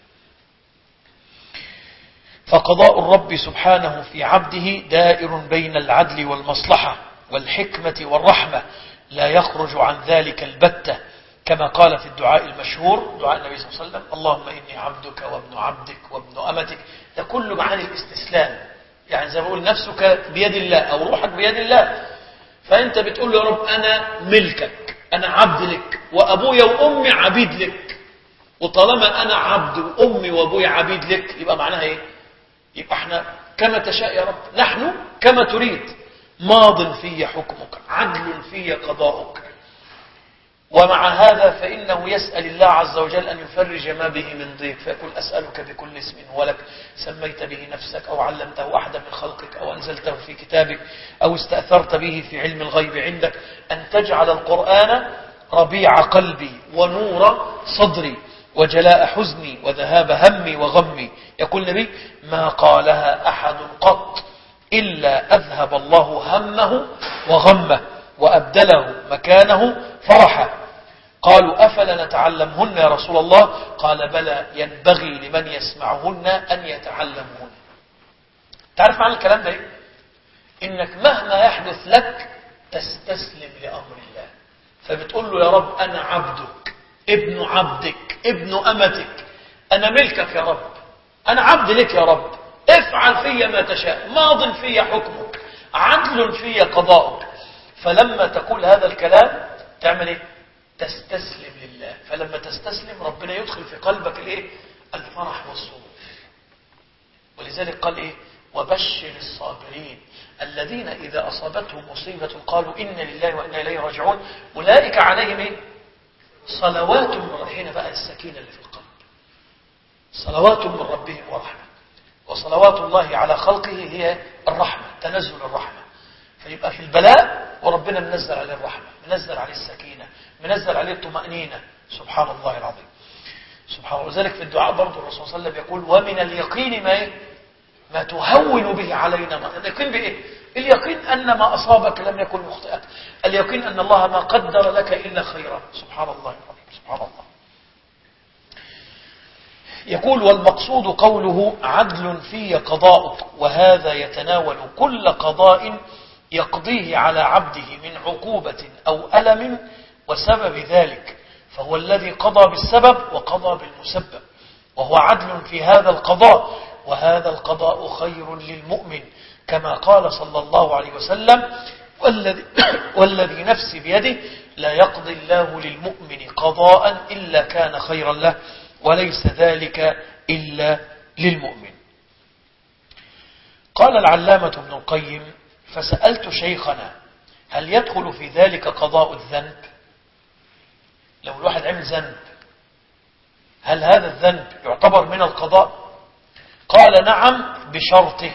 فقضاء الرب سبحانه في عبده دائر بين العدل والمصلحة والحكمة والرحمة، لا يخرج عن ذلك البتة، كما قال في الدعاء المشهور دعاء النبي صلى الله عليه وسلم اللهم إني عبدك وابن عبدك وابن أمتك. ده كله معاني الاستسلام. يعني زي ما بقول نفسك بيد الله أو روحك بيد الله، فأنت بتقول يا رب أنا ملكك، أنا عبد لك، وأبويا وأمي عبيد لك. وطالما أنا عبد وأمي وأبويا عبيد لك يبقى معناها إيه؟ يبقى احنا كما تشاء يا رب، نحن كما تريد، ماض في حكمك، عدل في قضاؤك. ومع هذا فإنه يسأل الله عز وجل أن يفرج ما به من ضيق، فيقول أسألك بكل اسم هو لك سميت به نفسك أو علمته أحدا من خلقك أو أنزلته في كتابك أو استأثرت به في علم الغيب عندك أن تجعل القرآن ربيع قلبي ونور صدري وجلاء حزني وذهاب همي وغمي. يقول النبي ما قالها أحد قط إلا أذهب الله همه وغمه وأبدله مكانه فرحا. قالوا أفلا نتعلمهن يا رسول الله؟ قال بلى ينبغي لمن يسمعهن أن يتعلمهن. تعرف معنى الكلام ده إيه؟ إنك مهما يحدث لك تستسلم لأمر الله، فبتقول له يا رب أنا عبدك ابن عبدك ابن أمتك، أنا ملكك يا رب، أنا عبد لك يا رب، افعل في ما تشاء، ماض في حكمك، عدل في قضاؤك. فلما تقول هذا الكلام تعمل ايه؟ تستسلم لله. فلما تستسلم ربنا يدخل في قلبك الايه؟ الفرح والسرور. ولذلك قال ايه؟ وبشر الصابرين الذين إذا أصابتهم مصيبة قالوا إنا لله وإنا إليه راجعون أولئك عليهم ايه؟ صلوات من ربهم. بقى السكينة اللي في القلب، صلوات من ربهم ورحمة. وصلوات الله على خلقه هي الرحمة، تنزل الرحمة. فيبقى في البلاء وربنا منزل عليه الرحمة، منزل عليه السكينة، منزل عليه الطمأنينة. سبحان الله العظيم، سبحان الله. وذلك في الدعاء برضو الرسول صلى الله عليه وسلم يقول ومن اليقين ما إيه؟ ما تهون به علينا. ما اليقين بإيه؟ اليقين أن ما أصابك لم يكن مخطئك، اليقين أن الله ما قدر لك إلا خيرا. سبحان الله العظيم، سبحان الله. يقول والمقصود قوله عدل في قضاؤك، وهذا يتناول كل قضاء يقضيه على عبده من عقوبة أو ألم وسبب ذلك، فهو الذي قضى بالسبب وقضى بالمسبب، وهو عدل في هذا القضاء، وهذا القضاء خير للمؤمن، كما قال صلى الله عليه وسلم والذي, والذي نفسي بيده لا يقضي الله للمؤمن قضاء إلا كان خيرا له، وليس ذلك إلا للمؤمن. قال العلامة ابن القيم فسألت شيخنا هل يدخل في ذلك قضاء الذنب؟ لو الواحد عمل ذنب هل هذا الذنب يعتبر من القضاء؟ قال نعم بشرطه،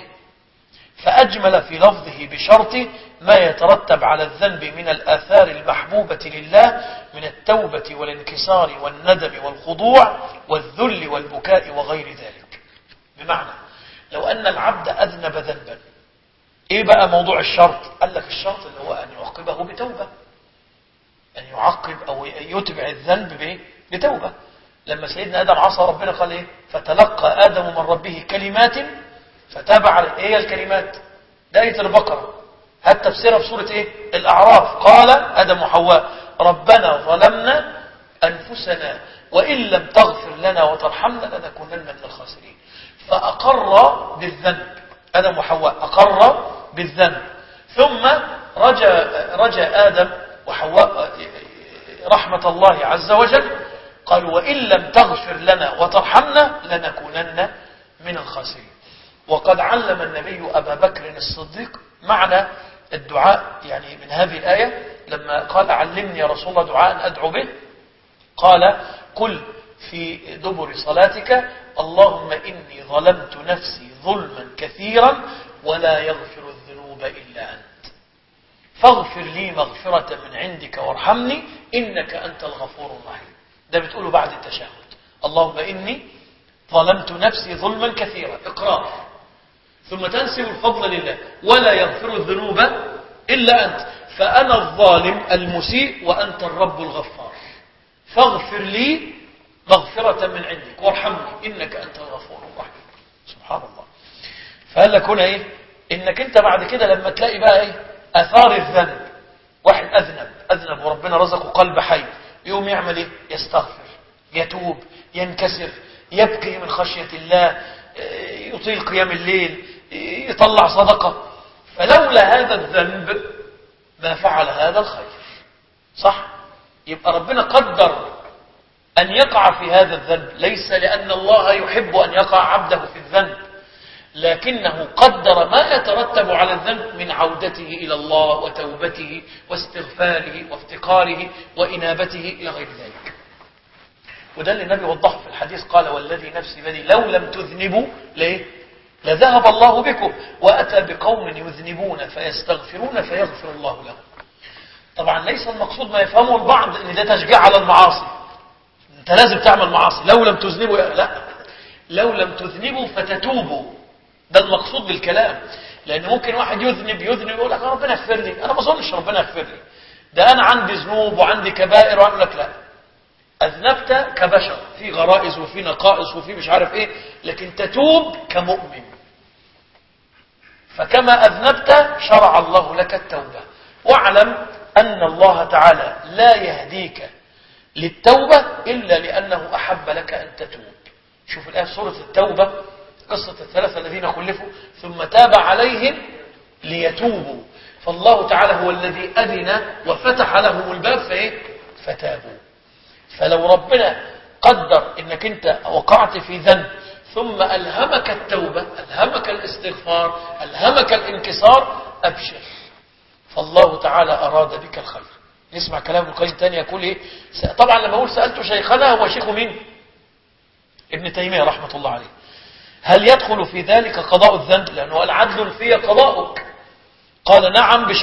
فأجمل في لفظه بشرطه ما يترتب على الذنب من الآثار المحبوبة لله من التوبة والانكسار والندم والخضوع والذل والبكاء وغير ذلك. بمعنى لو أن العبد أذنب ذنبا، إيه بقى موضوع الشرط؟ قال لك الشرط اللي هو أن يعقبه بتوبة، أن يعقب أو يتبع الذنب بتوبة. لما سيدنا آدم عصى ربنا قال إيه؟ فتلقى آدم من ربه كلمات فتاب عليه. إيه الكلمات؟ داية البقرة، حتى تفسيرها في سورة إيه؟ الأعراف. قال آدم وحواء ربنا ظلمنا أنفسنا وإن لم تغفر لنا وترحمنا لنكونن من الخاسرين. فأقر بالذنب، آدم وحواء أقر بالذنب، ثم رجى, رجى آدم وحواء رحمة الله عز وجل، قالوا وإن لم تغفر لنا وترحمنا لنكونن من الخاسرين. وقد علم النبي أبا بكر الصديق معنى الدعاء يعني من هذه الآية لما قال علمني يا رسول الله دعاء أدعو به، قال قل في دبر صلاتك اللهم إني ظلمت نفسي ظلما كثيرا ولا يغفر الذنوب إلا أنت فاغفر لي مغفرة من عندك وارحمني إنك أنت الغفور الرحيم. ده بتقوله بعد التشهد، اللهم إني ظلمت نفسي ظلما كثيرا، إقرار، ثم تنسب الفضل لله، ولا يغفر الذنوب إلا أنت، فأنا الظالم المسيء وأنت الرب الغفار، فاغفر لي مغفرة من عندك وارحمني إنك أنت الغفور الرحيم. سبحان الله. فقال لك هنا إيه؟ إنك أنت بعد كده لما تلاقي بقى إيه؟ أثار الذنب، واحد أذنب أذنب وربنا رزقه قلب حي، يوم يعمل إيه؟ يستغفر، يتوب، ينكسر، يبكي من خشية الله، يطيل قيام الليل، يطلع صدقة. فلولا هذا الذنب ما فعل هذا الخير. صح؟ يبقى ربنا قدر أن يقع في هذا الذنب، ليس لأن الله يحب أن يقع عبده في الذنب، لكنه قدر ما يترتب على الذنب من عودته إلى الله وتوبته واستغفاره وافتقاره وإنابته إلى غير ذلك. وده اللي النبي وضحه في الحديث، قال والذي نفسي بيده لو لم تذنبوا ليه؟ لذهب الله بكم وأتى بقوم يذنبون فيستغفرون فيغفر الله لهم. طبعا ليس المقصود ما يفهمه البعض ان ده تشجيع على المعاصي، انت لازم تعمل معاصي لو لم تذنبوا، لا، لو لم تذنبوا فتتوبوا، ده المقصود بالكلام. لان ممكن واحد يذنب يذنب يقول لك ربنا يغفر لي، انا ما اظنش ربنا يغفر لي، ده انا عندي ذنوب وعندي كبائر، واقول لك لا، اذنبت كبشر في غرائز وفي نقائص وفي مش عارف ايه، لكن تتوب كمؤمن. فكما اذنبت شرع الله لك التوبة. واعلم أن الله تعالى لا يهديك للتوبة إلا لأنه أحب لك أن تتوب. شوف الآية في سورة التوبة، قصة الثلاثة الذين خلفوا ثم تاب عليهم ليتوبوا، فالله تعالى هو الذي أذن وفتح لهم الباب فإيه؟ فتابوا. فلو ربنا قدر إنك أنت وقعت في ذنب ثم ألهمك التوبة، ألهمك الاستغفار، ألهمك الانكسار، أبشر، فالله تعالى أراد بك الخير. نسمع كلام ابن القيم تاني يقول إيه؟ طبعا لما أقول سألت شيخنا، هو شيخ مين؟ ابن تيمية رحمة الله عليه. هل يدخل في ذلك قضاء الذنب؟ لأنه العدل في قضاؤك. قال نعم بشرطه،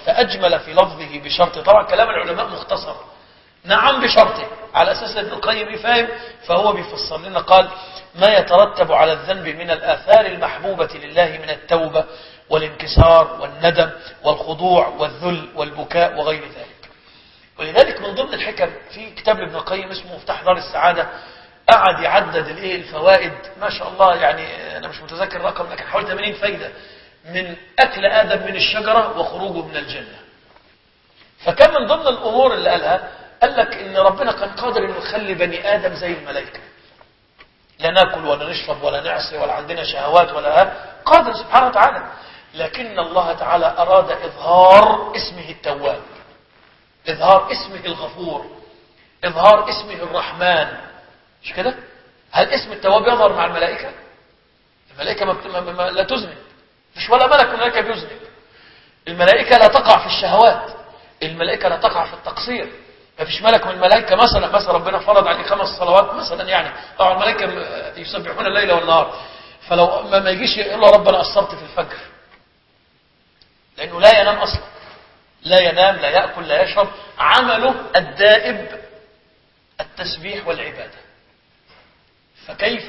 فأجمل في لفظه بشرطه. طبعا كلام العلماء مختصر، نعم بشرطه، على أساس ابن القيم يفهم، فهو بيفسر لنا قال: ما يترتب على الذنب من الآثار المحبوبة لله من التوبة والانكسار والندم والخضوع والذل والبكاء وغير ذلك. ولذلك من ضمن الحكم في كتاب ابن القيم اسمه مفتاح دار السعادة، قعد يعدد الايه الفوائد ما شاء الله، يعني أنا مش متذكر الرقم لكن حوالي ثمانين فايدة من أكل آدم من الشجرة وخروجه من الجنة. فكان من ضمن الأمور اللي قالها، قال لك إن ربنا كان قادر إنه يخلي بني آدم زي الملائكة، لا ناكل ولا نشرب ولا نعصي ولا عندنا شهوات ولا، قادر سبحانه وتعالى. لكن الله تعالى أراد إظهار اسمه التواب، إظهار اسمه الغفور، إظهار اسمه الرحمن، مش كده؟ هل اسم التواب يظهر مع الملائكة؟ الملائكة ما بت... ما... ما... لا تذنب، مش ولا ملك من الملائكة بيذنب. الملائكة لا تقع في الشهوات، الملائكة لا تقع في التقصير. ما فيش ملك من الملائكة مثلا مثلا ربنا فرض عليه خمس صلوات مثلا، يعني طبعا الملائكة يسبحون الليل والنهار، فلو ما يجيش يقول له ربنا قصرت في الفجر، لأنه لا ينام أصلا، لا ينام لا يأكل لا يشرب، عمله الدائب التسبيح والعبادة. فكيف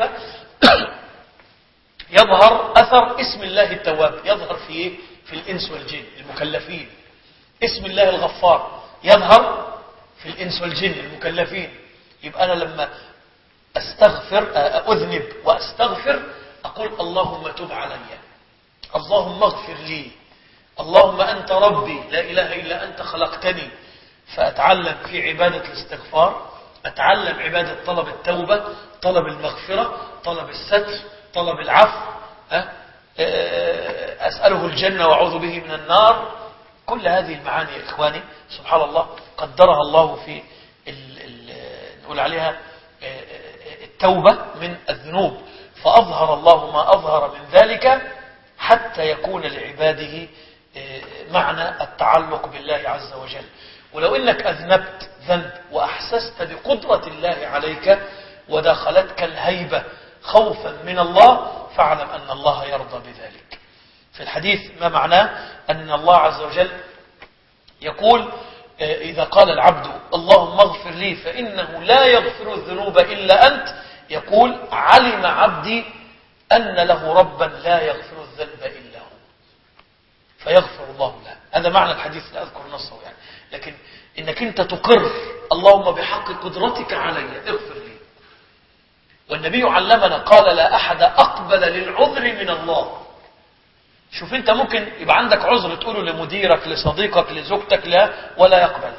يظهر أثر اسم الله التواب؟ يظهر في إيه؟ في الإنس والجن المكلفين. اسم الله الغفار يظهر في الإنس والجن المكلفين. يبقى أنا لما أستغفر أذنب وأستغفر أقول اللهم تب علي، اللهم اغفر لي، اللهم أنت ربي لا إله إلا أنت خلقتني. فأتعلم في عبادة الاستغفار، أتعلم عبادة طلب التوبة، طلب المغفرة، طلب الستر، طلب العفو، أسأله الجنة وأعوذ به من النار. كل هذه المعاني يا إخواني سبحان الله قدرها الله في ال ال نقول عليها التوبة من الذنوب، فأظهر الله ما أظهر من ذلك حتى يكون لعباده معنى التعلق بالله عز وجل. ولو إنك أذنبت ذنب وأحسست بقدرة الله عليك وداخلتك الهيبة خوفا من الله، فاعلم أن الله يرضى بذلك. في الحديث ما معناه أن الله عز وجل يقول إذا قال العبد اللهم اغفر لي فإنه لا يغفر الذنوب إلا أنت، يقول علم عبدي أن له ربا لا يغفر الذنب إلا هو، فيغفر الله له. هذا معنى الحديث، لا أذكر نصه يعني، لكن إنك أنت تقر اللهم بحق قدرتك علي اغفر لي. والنبي علمنا قال لا أحد أقبل للعذر من الله. شوف أنت ممكن يبقى عندك عذر تقوله لمديرك لصديقك لزوجتك لا ولا يقبل،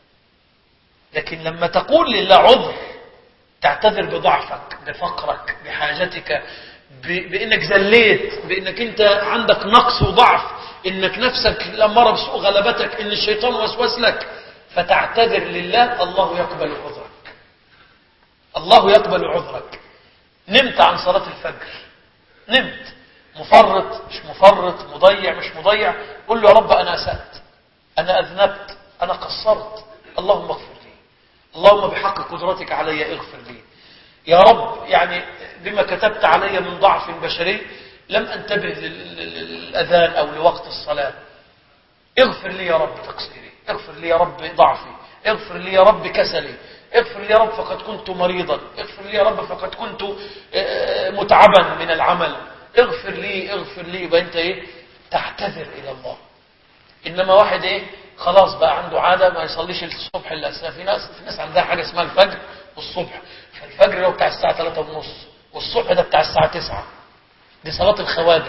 لكن لما تقول لله عذر تعتذر بضعفك بفقرك بحاجتك بأنك زليت، بأنك أنت عندك نقص وضعف، إنك نفسك لمرة بسوء غلبتك، إن الشيطان وسوس لك، فتعتذر لله، الله يقبل عذرك، الله يقبل عذرك. نمت عن صلاة الفجر، نمت مفرط مش مفرط، مضيع مش مضيع، قل له يا رب أنا أسأت، أنا أذنبت، أنا قصرت، اللهم اغفر لي، اللهم بحق قدرتك علي اغفر لي يا رب. يعني بما كتبت علي من ضعف بشري لم أنتبه للأذان أو لوقت الصلاة، اغفر لي يا رب تقصيري، اغفر لي يا رب ضعفي، اغفر لي يا رب كسلي، اغفر لي يا رب فقد كنت مريضا، اغفر لي يا رب فقد كنت متعبا من العمل، اغفر لي اغفر لي. يبقى انت ايه؟ تعتذر الى الله. انما واحد ايه خلاص بقى عنده عاده ما يصليش الصبح الا الساعه، في ناس في ناس عندها حاجه اسمها الفجر والصبح، فالفجر ده بتاع الساعه ثلاثة ونص والصبح ده بتاع الساعه تسعة، دي صلاه الخواجه.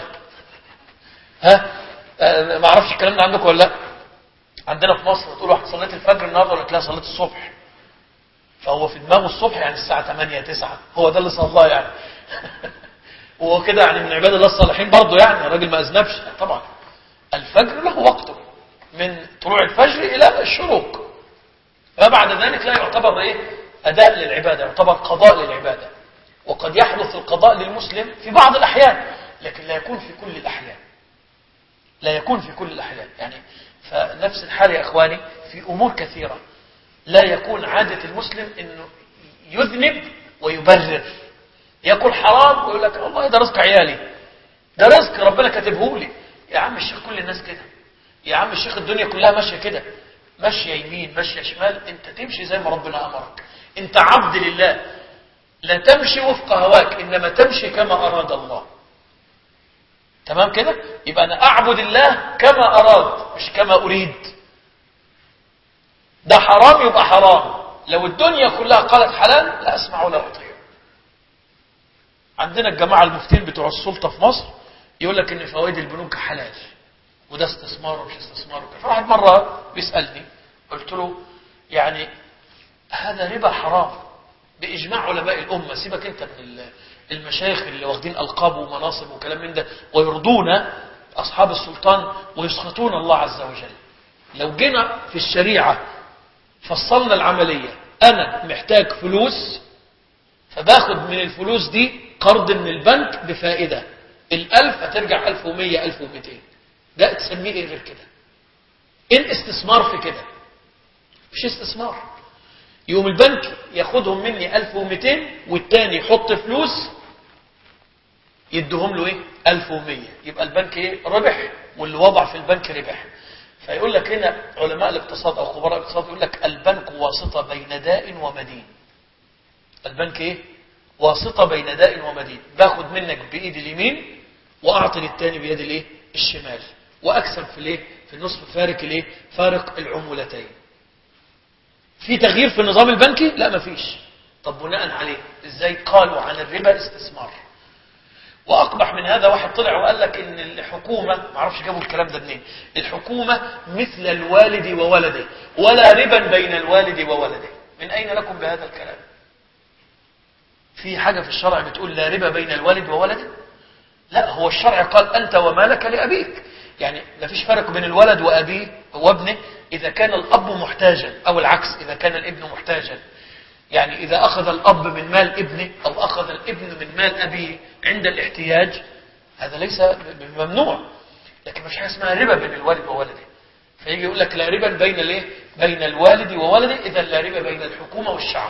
ها أه ما اعرفش الكلام ده عندكم ولا لا؟ عندنا في مصر تقول واحد صليت الفجر النهارده ولا تلاقي صليت الصبح، فهو في دماغه الصبح يعني الساعه ثمانية تسعة، هو ده اللي صلاه يعني. وهو كده يعني من عباد الله الصالحين برضه، يعني الراجل ما أذنبش طبعا. الفجر له وقته من طلوع الفجر إلى الشروق، فبعد ذلك لا يعتبر إيه أداء للعبادة، يعتبر قضاء للعبادة. وقد يحدث القضاء للمسلم في بعض الأحيان، لكن لا يكون في كل الأحيان، لا يكون في كل الأحيان يعني. فنفس الحال يا إخواني في أمور كثيرة لا يكون عادة المسلم إنه يذنب ويبرر، يأكل حرام ويقول لك والله ده رزق عيالي، ده رزق ربنا كاتبه لي. يا عم الشيخ كل الناس كده، يا عم الشيخ الدنيا كلها ماشية كده، ماشية يمين ماشية شمال، انت تمشي زي ما ربنا أمرك، انت عبد لله، لا تمشي وفق هواك إنما تمشي كما أراد الله. تمام كده؟ يبقى أنا أعبد الله كما أراد مش كما أريد. ده حرام يبقى حرام، لو الدنيا كلها قالت حلال لا أسمع ولا أطيع. عندنا الجماعة المفتين بتوع السلطة في مصر يقول لك إن فوائد البنوك حلال وده استثمار ومش استثمار. فواحد مرة بيسألني قلت له يعني هذا ربا حرام بإجماع علماء الأمة، سيبك أنت من المشايخ اللي واخدين ألقاب ومناصب وكلام من ده ويرضون أصحاب السلطان ويسخطون الله عز وجل. لو جينا في الشريعة فصلنا العملية، أنا محتاج فلوس فباخد من الفلوس دي قرض من البنك بفائدة، الألف هترجع ألف ومية ألف ومئتين، ده تسميه إيه غير كده؟ إيه الاستثمار في كده؟ مش استثمار. يوم البنك ياخدهم مني ألف ومئتين والتاني يحط فلوس يدهم له إيه؟ ألف ومية، يبقى البنك إيه؟ ربح واللي وضع في البنك ربح. فيقول لك هنا علماء الاقتصاد أو خبراء الاقتصاد يقول لك البنك واسطة بين داء ومدين. البنك إيه؟ واسطة بين داء ومدين، باخد منك بإيد اليمين وأعطي للتاني بيد الإيه؟ الشمال، وأكسب في الإيه؟ في النصف فارق الإيه؟ فارق العمولتين. في تغيير في النظام البنكي؟ لا مفيش. طب بناء عليه ازاي قالوا عن الربا استثمار؟ واقبح من هذا واحد طلع وقال لك ان الحكومة، ما اعرفش جابوا الكلام ده منين، الحكومة مثل الوالد وولده ولا ربا بين الوالد وولده. من اين لكم بهذا الكلام؟ في حاجة في الشرع بتقول لا ربا بين الوالد وولده؟ لا، هو الشرع قال انت ومالك لأبيك، يعني ما فيش فرق بين الولد وأبيه وابنه إذا كان الأب محتاجا أو العكس إذا كان الابن محتاجا. يعني إذا أخذ الأب من مال ابنه أو أخذ الابن من مال أبيه عند الاحتياج هذا ليس ممنوع، لكن مش حاجة اسمها ربا بين الوالد وولده. فيجي يقول لك لا ربا بين الايه؟ بين الوالد وولده، إذا لا ربا بين الحكومة والشعب.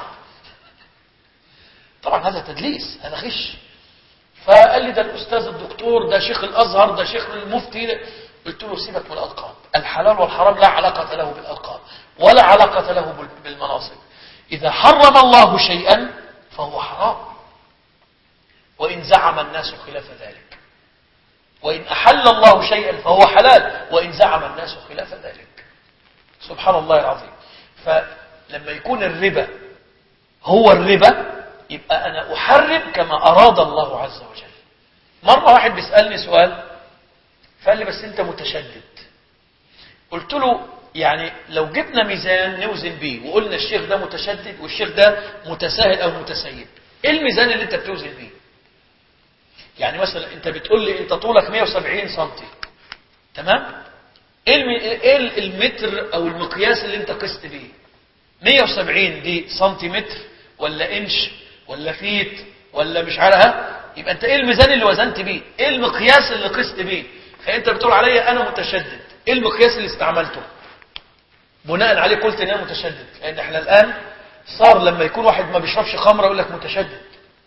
طبعا هذا تدليس، هذا غش. فقال لي ده الأستاذ الدكتور، ده شيخ الأزهر، ده شيخ المفتي. قلت له سيبك من الألقاب، الحلال والحرام لا علاقة له بالألقاب ولا علاقة له بالمناصب. إذا حرم الله شيئا فهو حرام وإن زعم الناس خلاف ذلك، وإن أحل الله شيئا فهو حلال وإن زعم الناس خلاف ذلك. سبحان الله العظيم. فلما يكون الربا هو الربا يبقى أنا أحرم كما أراد الله عز وجل. مرة واحد بيسألني سؤال فقال لي بس أنت متشدد. قلت له يعني لو جبنا ميزان نوزن بيه وقلنا الشيخ ده متشدد والشيخ ده متساهل أو متسيب، إيه الميزان اللي أنت بتوزن بيه؟ يعني مثلا أنت بتقول لي أنت طولك مئة وسبعين سنتي، تمام؟ إيه المتر أو المقياس اللي أنت قست بيه؟ مئة وسبعين دي سنتيمتر ولا إنش ولا فيت ولا مش عارفها؟ يبقى أنت إيه الميزان اللي وزنت بيه؟ إيه المقياس اللي قست بيه؟ فأنت بتقول عليا أنا متشدد، إيه المقياس اللي استعملته؟ بناء عليه قلت إن أنا متشدد، لأن إحنا الآن صار لما يكون واحد ما بيشربش خمرة يقول لك متشدد.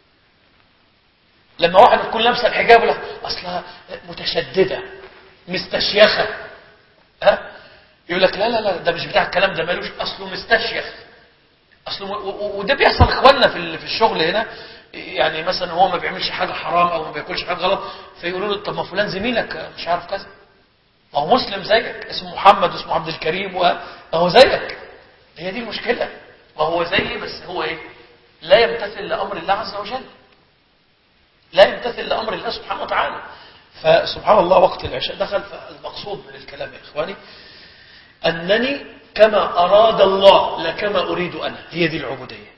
لما واحد تكون لابسه الحجاب يقول لك أصلها متشددة مستشيخة، ها؟ يقول لك لا لا لا ده مش بتاع الكلام ده، مالوش أصله مستشيخ أصله. وده بيحصل إخواننا في في الشغل هنا، يعني مثلا هو ما بيعملش حاجة حرام أو ما بياكلش حاجة غلط فيقولوا له طب ما فلان زميلك مش عارف كذا، ما هو مسلم زيك اسمه محمد واسمه عبد الكريم وهو زيك. هي دي المشكلة، ما هو زيي بس هو ايه؟ لا يمتثل لأمر الله عز وجل، لا يمتثل لأمر الله سبحانه وتعالى. فسبحان الله وقت العشاء دخل. فالمقصود من الكلام يا إخواني أنني كما أراد الله لا كما أريد أنا، هي دي العبودية.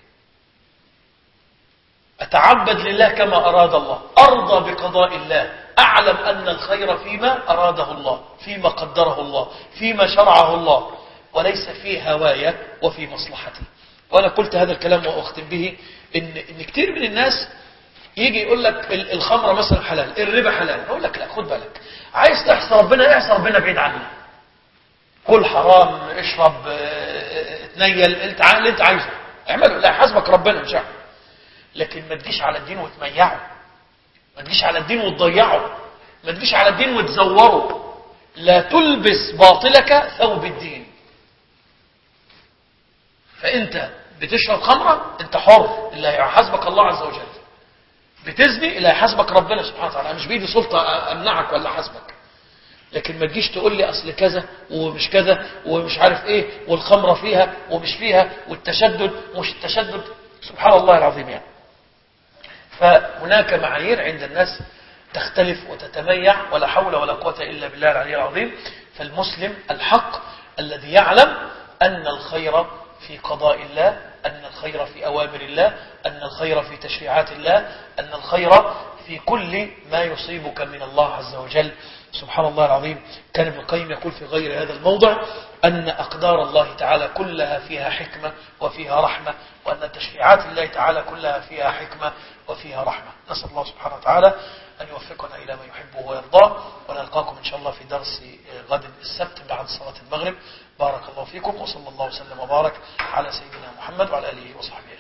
أتعبد لله كما أراد الله، أرضى بقضاء الله، أعلم أن الخير فيما أراده الله، فيما قدره الله، فيما شرعه الله، وليس في هوايا وفي مصلحتي. وأنا قلت هذا الكلام وأختم به إن, إن كتير من الناس يجي يقول لك الخمرة مثلا حلال، الربا حلال، أقول لك لا خد بالك، عايز تحصى ربنا احصى ربنا بعيد عنه، كل حرام، اشرب، اتنيل، انت اللي انت عايزه اعمله، لا حسبك ربنا مش عارف. لكن ما تجيش على الدين وتميعه، ما تجيش على الدين وتضيعه، ما تجيش على الدين وتزوره. لا تلبس باطلك ثوب الدين. فأنت بتشرب خمرة أنت حر، اللي هيحاسبك الله عز وجل. بتزني اللي هيحاسبك ربنا سبحانه وتعالى. مش بيدي سلطة أمنعك ولا حاسبك. لكن ما تجيش تقول لي أصل كذا ومش كذا ومش عارف إيه، والخمرة فيها ومش فيها، والتشدد ومش التشدد. سبحان الله العظيم يعني. فهناك معايير عند الناس تختلف وتتميع، ولا حول ولا قوة إلا بالله العلي العظيم. فالمسلم الحق الذي يعلم أن الخير في قضاء الله، أن الخير في أوامر الله، أن الخير في تشريعات الله، أن الخير في كل ما يصيبك من الله عز وجل. سبحان الله العظيم. كان ابن القيم يقول في غير هذا الموضع أن أقدار الله تعالى كلها فيها حكمة وفيها رحمة، وأن تشريعات الله تعالى كلها فيها حكمة وفيها رحمة. نسأل الله سبحانه وتعالى أن يوفقنا إلى ما يحبه ويرضاه، ونلقاكم إن شاء الله في درس غد السبت بعد صلاة المغرب. بارك الله فيكم، وصلى الله وسلم وبارك على سيدنا محمد وعلى آله وصحبه.